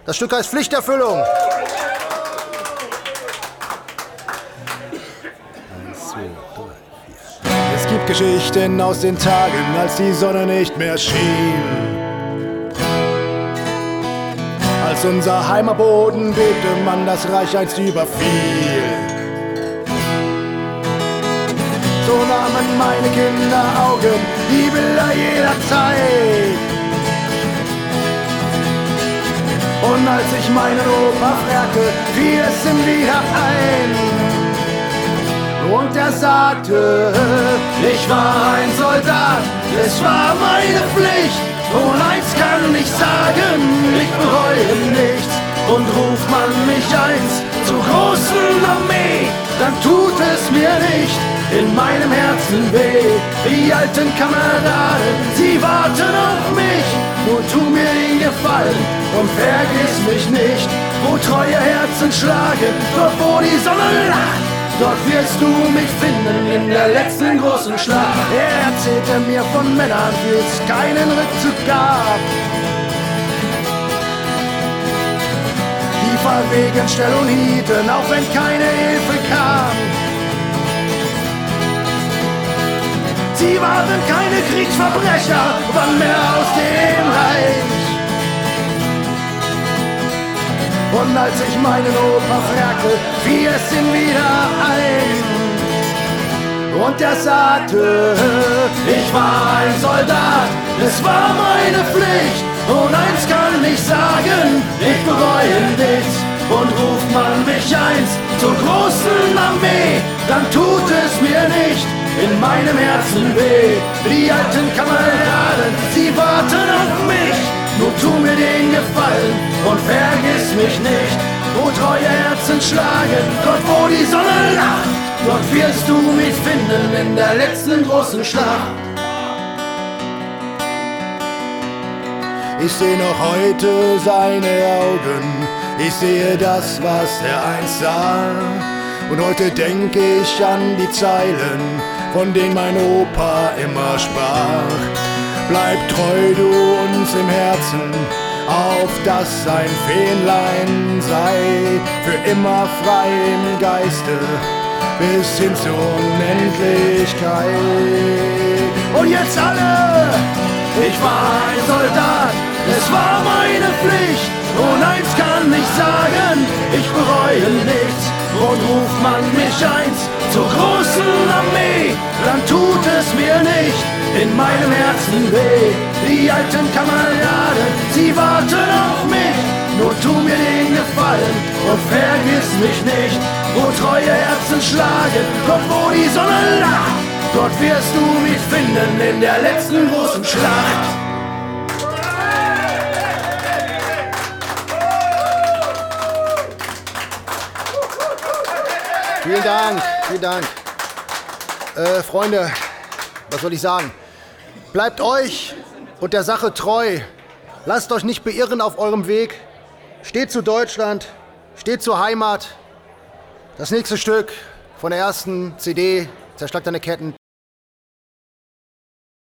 Das Stück heißt Pflichterfüllung. Es gibt Geschichten aus den Tagen, als die Sonne nicht mehr schien. Als unser Heimatboden bebte, man das Reich einst überfiel. So nahmen meine Kinder Augen die Bilder jeder Zeit. Und als ich meinen Opa fragte, fiel es ihm wieder ein. Und er sagte, ich war ein Soldat, es war meine Pflicht. Und eins kann ich sagen, ich bereue nichts. Und ruft man mich einst zur großen Armee, dann tut es mir nicht in meinem Herzen weh. Die alten Kameraden, sie warten auf mich. Nur tu mir den Gefallen und vergiss mich nicht. Wo treue Herzen schlagen, dort wo die Sonne lacht, dort wirst du mich finden in der letzten großen Schlacht. Er erzählte mir von Männern, für es keinen Rückzug gab, die verwegen Stellung hielten, auch wenn keine Hilfe kam. Sie waren keine Kriegsverbrecher, wann mehr aus dem Reich. Und als ich meinen Opa fragte, fiel es ihm wieder ein. Und er sagte, ich war ein Soldat, es war meine Pflicht. Und eins kann ich sagen, ich bereue nichts. Und ruft man mich einst zur großen Armee, dann tut es mir nicht in meinem Herzen weh. Die alten Kameraden, sie warten auf mich. Nur tu mir den Gefallen und vergiss mich nicht. Wo treue Herzen schlagen, dort wo die Sonne lacht, dort wirst du mich finden in der letzten großen Schlacht. Ich sehe noch heute seine Augen, ich sehe das, was er einst sah. Und heute denke ich an die Zeilen, von denen mein Opa immer sprach. Bleib treu du uns im Herzen, auf dass sein Fähnlein sei für immer frei im Geiste, bis hin zur Unendlichkeit. Und jetzt alle, ich war ein Soldat, es war meine Pflicht. Und eins kann ich sagen, ich bereue nichts. Und ruft man mich einst zur großen Armee, dann tut es mir nicht in meinem Herzen weh. Die alten Kameraden, sie warten auf mich. Nur tu mir den Gefallen und vergiss mich nicht. Wo treue Herzen schlagen, dort wo die Sonne lacht, dort wirst du mich finden in der letzten großen Schlacht. Vielen Dank, vielen Dank. Freunde, was soll ich sagen? Bleibt euch und der Sache treu. Lasst euch nicht beirren auf eurem Weg. Steht zu Deutschland, steht zur Heimat. Das nächste Stück von der ersten CD, Zerschlag deine Ketten,